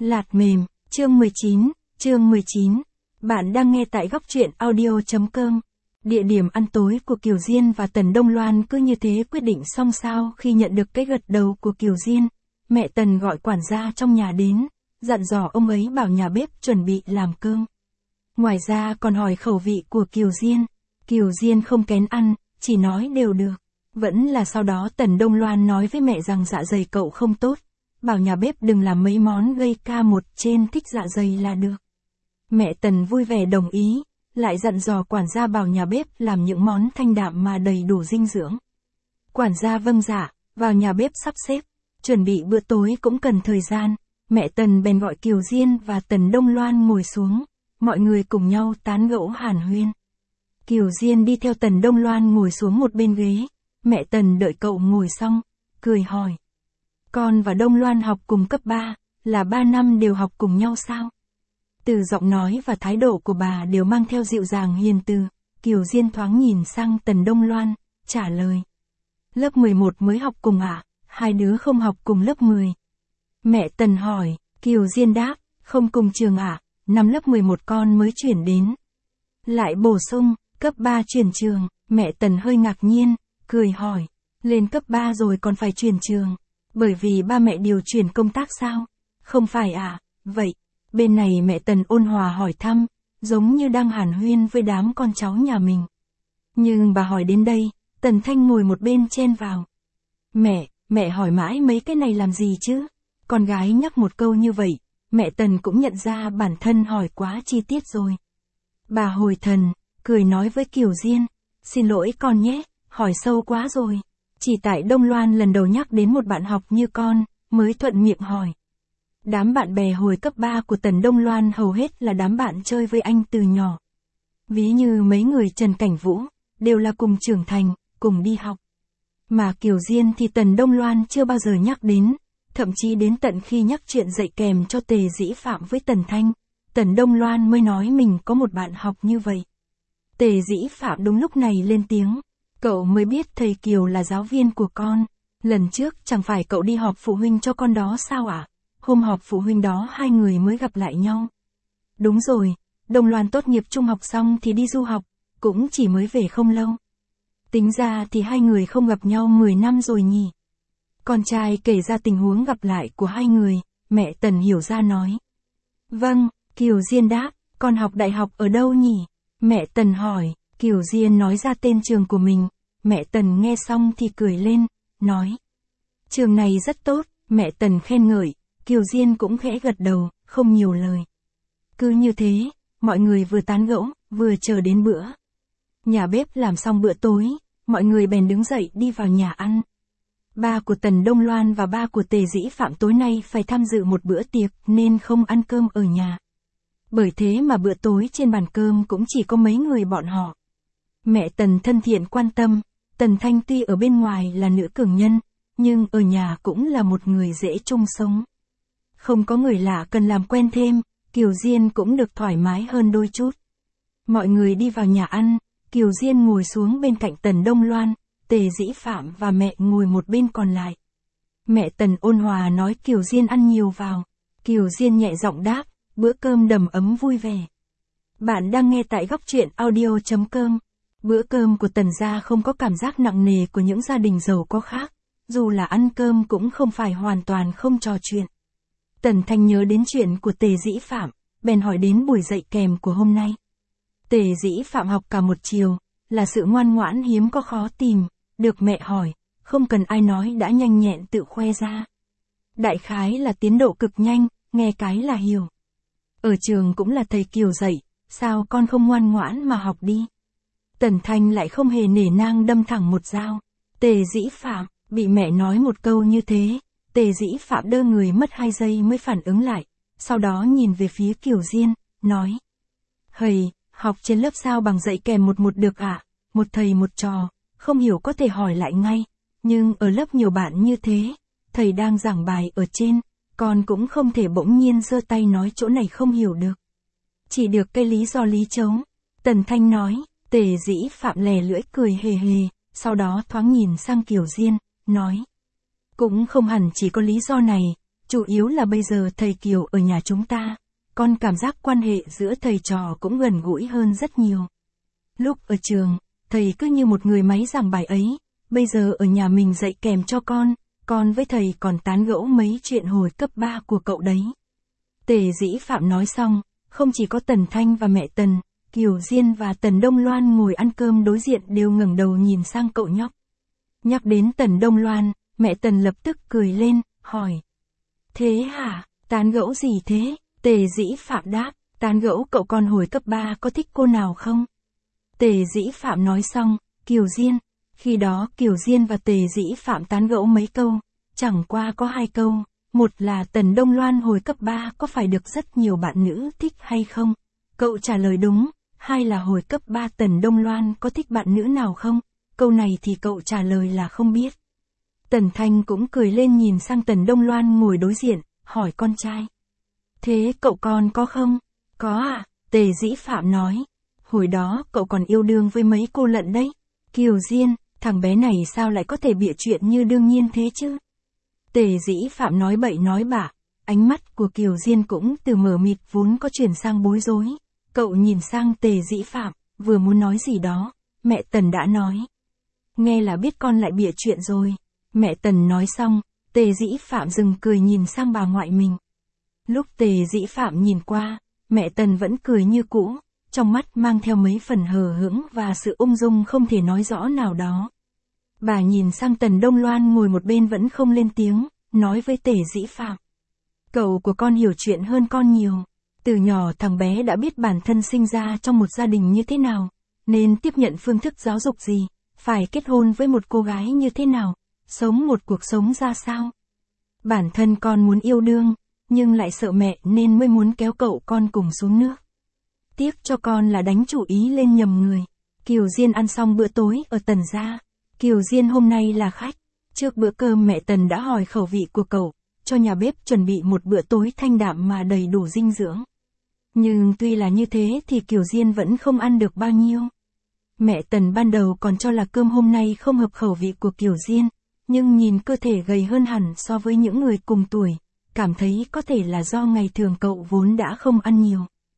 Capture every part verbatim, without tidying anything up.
Lạt mềm, chương mười chín, chương mười chín. Bạn đang nghe tại góc truyện audio.com. Địa điểm ăn tối của Kiều Diên và Tần Đông Loan cứ như thế quyết định xong sau khi nhận được cái gật đầu của Kiều Diên. Mẹ Tần gọi quản gia trong nhà đến, dặn dò ông ấy bảo nhà bếp chuẩn bị làm cơm. Ngoài ra còn hỏi khẩu vị của Kiều Diên. Kiều Diên không kén ăn, chỉ nói đều được. Vẫn là sau đó Tần Đông Loan nói với mẹ rằng dạ dày cậu không tốt. Bảo nhà bếp đừng làm mấy món gây ca một trên thích dạ dày là được. Mẹ Tần vui vẻ đồng ý, lại dặn dò quản gia bảo nhà bếp làm những món thanh đạm mà đầy đủ dinh dưỡng. Quản gia vâng dạ, vào nhà bếp sắp xếp, chuẩn bị bữa tối cũng cần thời gian. Mẹ Tần bèn gọi Kiều Diên và Tần Đông Loan ngồi xuống, mọi người cùng nhau tán gẫu hàn huyên. Kiều Diên đi theo Tần Đông Loan ngồi xuống một bên ghế, mẹ Tần đợi cậu ngồi xong, cười hỏi. Con và Đông Loan học cùng cấp ba, là ba năm đều học cùng nhau sao? Từ giọng nói và thái độ của bà đều mang theo dịu dàng hiền từ, Kiều Diên thoáng nhìn sang Tần Đông Loan, trả lời. Lớp mười một mới học cùng ạ, à? Hai đứa không học cùng lớp mười. Mẹ Tần hỏi, Kiều Diên đáp, không cùng trường ạ, à? Năm lớp mười một con mới chuyển đến. Lại bổ sung, cấp ba chuyển trường, mẹ Tần hơi ngạc nhiên, cười hỏi, lên cấp ba rồi còn phải chuyển trường. Bởi vì ba mẹ điều chuyển công tác sao? Không phải à, vậy. Bên này mẹ Tần ôn hòa hỏi thăm, giống như đang hàn huyên với đám con cháu nhà mình. Nhưng bà hỏi đến đây, Tần Thanh ngồi một bên chen vào. Mẹ, mẹ hỏi mãi mấy cái này làm gì chứ? Con gái nhắc một câu như vậy, mẹ Tần cũng nhận ra bản thân hỏi quá chi tiết rồi. Bà hồi thần, cười nói với Kiều Diên, xin lỗi con nhé, hỏi sâu quá rồi. Chỉ tại Đông Loan lần đầu nhắc đến một bạn học như con, mới thuận miệng hỏi. Đám bạn bè hồi cấp ba của Tần Đông Loan hầu hết là đám bạn chơi với anh từ nhỏ. Ví như mấy người Trần Cảnh Vũ, đều là cùng trưởng thành, cùng đi học. Mà Kiều Diên thì Tần Đông Loan chưa bao giờ nhắc đến, thậm chí đến tận khi nhắc chuyện dạy kèm cho Tề Dĩ Phạm với Tần Thanh, Tần Đông Loan mới nói mình có một bạn học như vậy. Tề Dĩ Phạm đúng lúc này lên tiếng. Cậu mới biết thầy Kiều là giáo viên của con. Lần trước chẳng phải cậu đi họp phụ huynh cho con đó sao ạ? À? Hôm họp phụ huynh đó hai người mới gặp lại nhau. Đúng rồi, Đông Loan tốt nghiệp trung học xong thì đi du học, cũng chỉ mới về không lâu. Tính ra thì hai người không gặp nhau mười năm rồi nhỉ. Con trai kể ra tình huống gặp lại của hai người, mẹ Tần hiểu ra nói. Vâng, Kiều Diên đáp, con học đại học ở đâu nhỉ? Mẹ Tần hỏi. Kiều Diên nói ra tên trường của mình, mẹ Tần nghe xong thì cười lên, nói. Trường này rất tốt, mẹ Tần khen ngợi, Kiều Diên cũng khẽ gật đầu, không nhiều lời. Cứ như thế, mọi người vừa tán gẫu, vừa chờ đến bữa. Nhà bếp làm xong bữa tối, mọi người bèn đứng dậy đi vào nhà ăn. Ba của Tần Đông Loan và ba của Tề Dĩ Phạm tối nay phải tham dự một bữa tiệc nên không ăn cơm ở nhà. Bởi thế mà bữa tối trên bàn cơm cũng chỉ có mấy người bọn họ. Mẹ Tần thân thiện quan tâm, Tần Thanh tuy ở bên ngoài là nữ cường nhân, nhưng ở nhà cũng là một người dễ chung sống. Không có người lạ cần làm quen thêm, Kiều Diên cũng được thoải mái hơn đôi chút. Mọi người đi vào nhà ăn, Kiều Diên ngồi xuống bên cạnh Tần Đông Loan, Tề Dĩ Phạm và mẹ ngồi một bên còn lại. Mẹ Tần ôn hòa nói Kiều Diên ăn nhiều vào. Kiều Diên nhẹ giọng đáp, bữa cơm đầm ấm vui vẻ. Bạn đang nghe tại góc truyện audio.com. Bữa cơm của Tần gia không có cảm giác nặng nề của những gia đình giàu có khác, dù là ăn cơm cũng không phải hoàn toàn không trò chuyện. Tần Thanh nhớ đến chuyện của Tề Dĩ Phạm, bèn hỏi đến buổi dạy kèm của hôm nay. Tề Dĩ Phạm học cả một chiều, là sự ngoan ngoãn hiếm có khó tìm, được mẹ hỏi, không cần ai nói đã nhanh nhẹn tự khoe ra. Đại khái là tiến độ cực nhanh, nghe cái là hiểu. Ở trường cũng là thầy Kiều dạy, sao con không ngoan ngoãn mà học đi. Tần Thanh lại không hề nể nang đâm thẳng một dao. Tề Dĩ Phạm, bị mẹ nói một câu như thế, Tề Dĩ Phạm đơ người mất hai giây mới phản ứng lại, sau đó nhìn về phía Kiều Diên, nói. Hầy, học trên lớp sao bằng dạy kèm một một được ạ, à? Một thầy một trò, không hiểu có thể hỏi lại ngay, nhưng ở lớp nhiều bạn như thế, thầy đang giảng bài ở trên, con cũng không thể bỗng nhiên giơ tay nói chỗ này không hiểu được. Chỉ được cái lý do lý trống, Tần Thanh nói. Tề Dĩ Phạm lè lưỡi cười hề hề, sau đó thoáng nhìn sang Kiều Diên, nói. Cũng không hẳn chỉ có lý do này, Chủ yếu là bây giờ thầy Kiều ở nhà chúng ta, con cảm giác quan hệ giữa thầy trò cũng gần gũi hơn rất nhiều. Lúc ở trường, thầy cứ như một người máy giảng bài ấy, bây giờ ở nhà mình dạy kèm cho con, con với thầy còn tán gẫu mấy chuyện hồi cấp ba của cậu đấy. Tề Dĩ Phạm nói xong, không chỉ có Tần Thanh và mẹ Tần, Kiều Diên và Tần Đông Loan ngồi ăn cơm đối diện đều ngẩng đầu nhìn sang cậu nhóc. Nhắc đến Tần Đông Loan, mẹ Tần lập tức cười lên, hỏi. Thế hả, tán gẫu gì thế? Tề Dĩ Phạm đáp, tán gẫu cậu con hồi cấp ba có thích cô nào không? Tề Dĩ Phạm nói xong, Kiều Diên. Khi đó Kiều Diên và Tề Dĩ Phạm tán gẫu mấy câu, chẳng qua có hai câu, một là Tần Đông Loan hồi cấp ba có phải được rất nhiều bạn nữ thích hay không? Cậu trả lời đúng, hai là hồi cấp ba Tần Đông Loan có thích bạn nữ nào không? Câu này thì cậu trả lời là không biết. Tần Thanh cũng cười lên nhìn sang Tần Đông Loan ngồi đối diện, hỏi con trai. Thế cậu con có không? Có à, Tề Dĩ Phạm nói. Hồi đó cậu còn yêu đương với mấy cô lận đấy. Kiều Diên, thằng bé này sao lại có thể bịa chuyện như đương nhiên thế chứ? Tề Dĩ Phạm nói bậy nói bạ, ánh mắt của Kiều Diên cũng từ mờ mịt vốn có chuyển sang bối rối. Cậu nhìn sang Tề Dĩ Phạm, vừa muốn nói gì đó, mẹ Tần đã nói. Nghe là biết con lại bịa chuyện rồi. Mẹ Tần nói xong, Tề Dĩ Phạm dừng cười nhìn sang bà ngoại mình. Lúc Tề Dĩ Phạm nhìn qua, mẹ Tần vẫn cười như cũ, trong mắt mang theo mấy phần hờ hững và sự ung dung không thể nói rõ nào đó. Bà nhìn sang Tần Đông Loan ngồi một bên vẫn không lên tiếng, nói với Tề Dĩ Phạm. Cậu của con hiểu chuyện hơn con nhiều. Từ nhỏ thằng bé đã biết bản thân sinh ra trong một gia đình như thế nào, nên tiếp nhận phương thức giáo dục gì, phải kết hôn với một cô gái như thế nào, sống một cuộc sống ra sao. Bản thân con muốn yêu đương, nhưng lại sợ mẹ nên mới muốn kéo cậu con cùng xuống nước. Tiếc cho con là đánh chủ ý lên nhầm người. Kiều Diên ăn xong bữa tối ở Tần gia. Kiều Diên hôm nay là khách. Trước bữa cơm mẹ Tần đã hỏi khẩu vị của cậu, cho nhà bếp chuẩn bị một bữa tối thanh đạm mà đầy đủ dinh dưỡng. Nhưng tuy là như thế thì Kiều Diên vẫn không ăn được bao nhiêu. Mẹ Tần ban đầu còn cho là cơm hôm nay không hợp khẩu vị của Kiều Diên, nhưng nhìn cơ thể gầy hơn hẳn so với những người cùng tuổi, cảm thấy có thể là do ngày thường cậu vốn đã không ăn nhiều.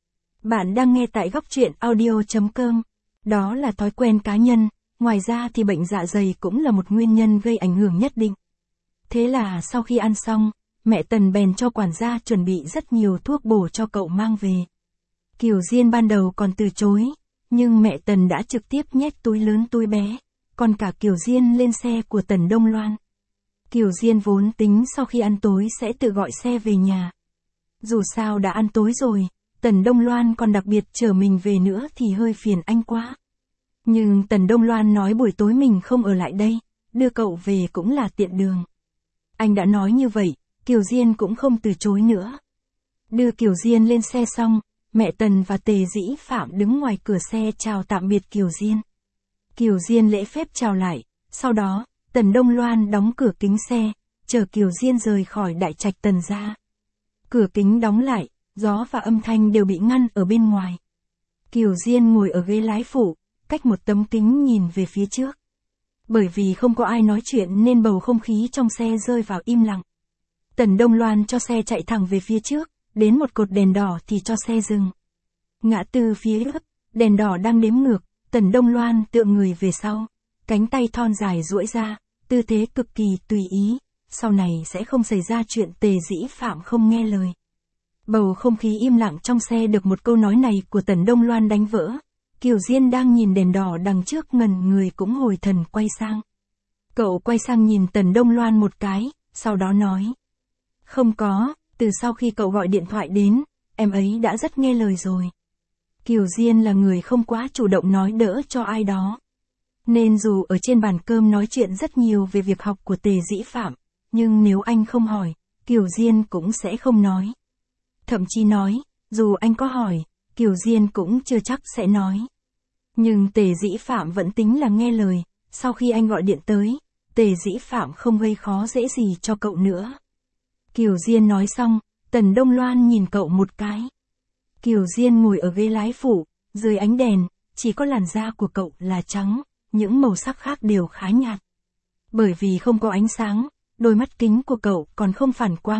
Bạn đang nghe tại góc truyện audio chấm com. Đó là thói quen cá nhân, ngoài ra thì bệnh dạ dày cũng là một nguyên nhân gây ảnh hưởng nhất định. Thế là sau khi ăn xong, mẹ Tần bèn cho quản gia chuẩn bị rất nhiều thuốc bổ cho cậu mang về. Kiều Diên ban đầu còn từ chối, nhưng mẹ Tần đã trực tiếp nhét túi lớn túi bé, còn cả Kiều Diên lên xe của Tần Đông Loan. Kiều Diên vốn tính sau khi ăn tối sẽ tự gọi xe về nhà. Dù sao đã ăn tối rồi, Tần Đông Loan còn đặc biệt chở mình về nữa thì hơi phiền anh quá. Nhưng Tần Đông Loan nói buổi tối mình không ở lại đây, đưa cậu về cũng là tiện đường. Anh đã nói như vậy, Kiều Diên cũng không từ chối nữa. Đưa Kiều Diên lên xe xong, mẹ Tần và Tề Dĩ Phạm đứng ngoài cửa xe chào tạm biệt Kiều Diên. Kiều Diên lễ phép chào lại, sau đó, Tần Đông Loan đóng cửa kính xe, chờ Kiều Diên rời khỏi đại trạch Tần gia. Cửa kính đóng lại, gió và âm thanh đều bị ngăn ở bên ngoài. Kiều Diên ngồi ở ghế lái phụ, cách một tấm kính nhìn về phía trước. Bởi vì không có ai nói chuyện nên bầu không khí trong xe rơi vào im lặng. Tần Đông Loan cho xe chạy thẳng về phía trước, đến một cột đèn đỏ thì cho xe dừng. Ngã tư phía trước, đèn đỏ đang đếm ngược, Tần Đông Loan tựa người về sau, cánh tay thon dài duỗi ra, tư thế cực kỳ tùy ý, sau này sẽ không xảy ra chuyện Tề Dĩ Phạm không nghe lời. Bầu không khí im lặng trong xe được một câu nói này của Tần Đông Loan đánh vỡ. Kiều Diên đang nhìn đèn đỏ đằng trước ngần người cũng hồi thần quay sang. Cậu quay sang nhìn Tần Đông Loan một cái, sau đó nói. Không có, từ sau khi cậu gọi điện thoại đến, em ấy đã rất nghe lời rồi. Kiều Diên là người không quá chủ động nói đỡ cho ai đó. Nên dù ở trên bàn cơm nói chuyện rất nhiều về việc học của Tề Dĩ Phạm, nhưng nếu anh không hỏi, Kiều Diên cũng sẽ không nói. Thậm chí nói, dù anh có hỏi, Kiều Diên cũng chưa chắc sẽ nói. Nhưng Tề Dĩ Phạm vẫn tính là nghe lời, sau khi anh gọi điện tới, Tề Dĩ Phạm không gây khó dễ gì cho cậu nữa. Kiều Diên nói xong, Tần Đông Loan nhìn cậu một cái. Kiều Diên ngồi ở ghế lái phụ, dưới ánh đèn, chỉ có làn da của cậu là trắng, những màu sắc khác đều khá nhạt. Bởi vì không có ánh sáng, đôi mắt kính của cậu còn không phản quang,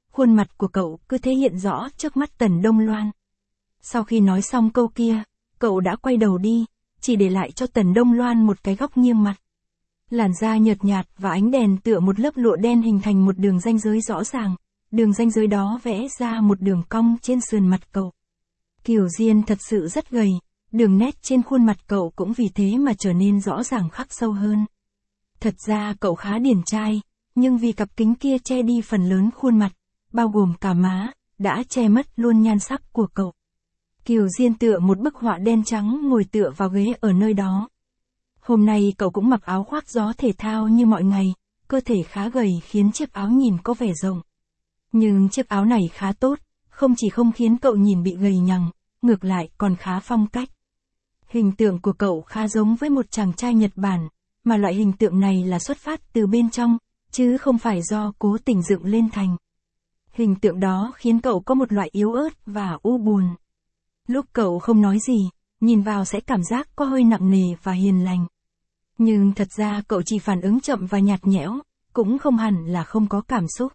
khuôn mặt của cậu cứ thế hiện rõ trước mắt Tần Đông Loan. Sau khi nói xong câu kia, cậu đã quay đầu đi, chỉ để lại cho Tần Đông Loan một cái góc nghiêng mặt. Làn da nhợt nhạt và ánh đèn tựa một lớp lụa đen hình thành một đường ranh giới rõ ràng, đường ranh giới đó vẽ ra một đường cong trên sườn mặt cậu. Kiều Diên thật sự rất gầy, đường nét trên khuôn mặt cậu cũng vì thế mà trở nên rõ ràng khắc sâu hơn. Thật ra cậu khá điển trai, nhưng vì cặp kính kia che đi phần lớn khuôn mặt, bao gồm cả má, đã che mất luôn nhan sắc của cậu. Kiều Diên tựa một bức họa đen trắng ngồi tựa vào ghế ở nơi đó. Hôm nay cậu cũng mặc áo khoác gió thể thao như mọi ngày, cơ thể khá gầy khiến chiếc áo nhìn có vẻ rộng. Nhưng chiếc áo này khá tốt, không chỉ không khiến cậu nhìn bị gầy nhằng, ngược lại còn khá phong cách. Hình tượng của cậu khá giống với một chàng trai Nhật Bản, mà loại hình tượng này là xuất phát từ bên trong, chứ không phải do cố tình dựng lên thành. Hình tượng đó khiến cậu có một loại yếu ớt và u buồn. Lúc cậu không nói gì, nhìn vào sẽ cảm giác có hơi nặng nề và hiền lành. Nhưng thật ra cậu chỉ phản ứng chậm và nhạt nhẽo, cũng không hẳn là không có cảm xúc.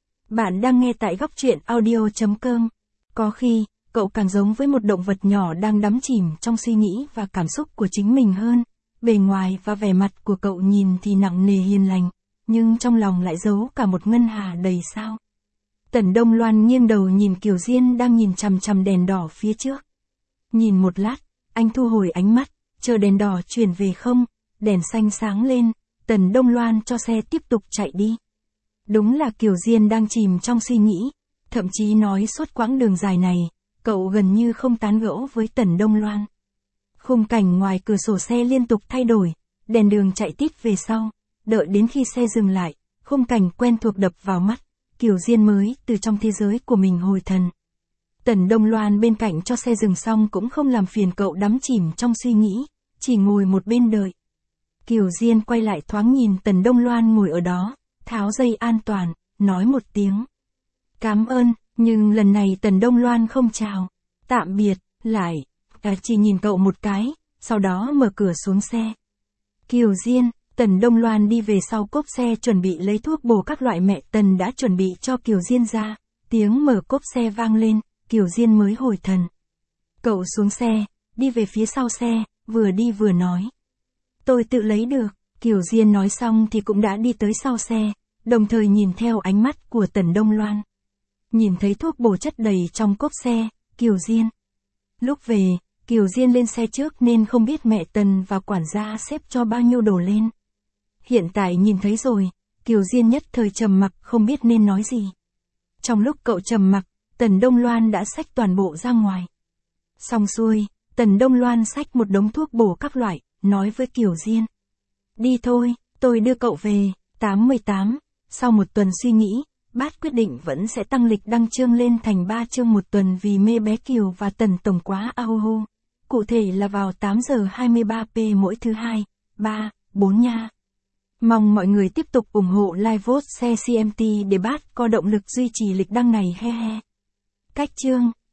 Bạn đang nghe tại góc truyện audio chấm com. Có khi, cậu càng giống với một động vật nhỏ đang đắm chìm trong suy nghĩ và cảm xúc của chính mình hơn. Bề ngoài và vẻ mặt của cậu nhìn thì nặng nề hiền lành, nhưng trong lòng lại giấu cả một ngân hà đầy sao. Tần Đông Loan nghiêng đầu nhìn Kiều Diên đang nhìn chằm chằm đèn đỏ phía trước. Nhìn một lát, anh thu hồi ánh mắt, chờ đèn đỏ chuyển về không, đèn xanh sáng lên, Tần Đông Loan cho xe tiếp tục chạy đi. Đúng là Kiều Diên đang chìm trong suy nghĩ, thậm chí nói suốt quãng đường dài này, cậu gần như không tán gẫu với Tần Đông Loan. Khung cảnh ngoài cửa sổ xe liên tục thay đổi, đèn đường chạy tít về sau, đợi đến khi xe dừng lại, khung cảnh quen thuộc đập vào mắt, Kiều Diên mới từ trong thế giới của mình hồi thần. Tần Đông Loan bên cạnh cho xe dừng xong cũng không làm phiền cậu đắm chìm trong suy nghĩ, chỉ ngồi một bên đợi. Kiều Diên quay lại thoáng nhìn Tần Đông Loan ngồi ở đó, tháo dây an toàn, nói một tiếng. Cảm ơn, nhưng lần này Tần Đông Loan không chào, tạm biệt, lại, à, chỉ nhìn cậu một cái, sau đó mở cửa xuống xe. Kiều Diên, Tần Đông Loan đi về sau cốp xe chuẩn bị lấy thuốc bổ các loại mẹ Tần đã chuẩn bị cho Kiều Diên ra, tiếng mở cốp xe vang lên, Kiều Diên mới hồi thần. Cậu xuống xe, đi về phía sau xe, vừa đi vừa nói. Tôi tự lấy được, Kiều Diên nói xong thì cũng đã đi tới sau xe, đồng thời nhìn theo ánh mắt của Tần Đông Loan. Nhìn thấy thuốc bổ chất đầy trong cốp xe, Kiều Diên. Lúc về, Kiều Diên lên xe trước nên không biết mẹ Tần và quản gia xếp cho bao nhiêu đồ lên. Hiện tại nhìn thấy rồi, Kiều Diên nhất thời trầm mặc không biết nên nói gì. Trong lúc cậu trầm mặc, Tần Đông Loan đã xách toàn bộ ra ngoài. Xong xuôi, Tần Đông Loan xách một đống thuốc bổ các loại, nói với Kiều Diên. Đi thôi, tôi đưa cậu về. tám mươi tám, sau một tuần suy nghĩ, Bát quyết định vẫn sẽ tăng lịch đăng chương lên thành ba chương một tuần vì mê bé Kiều và Tần Tổng quá ao. Cụ thể là vào tám giờ hai mươi ba phút mỗi thứ hai, ba, bốn nha. Mong mọi người tiếp tục ủng hộ like vote share xê em tê để Bát có động lực duy trì lịch đăng này he he. Cách chương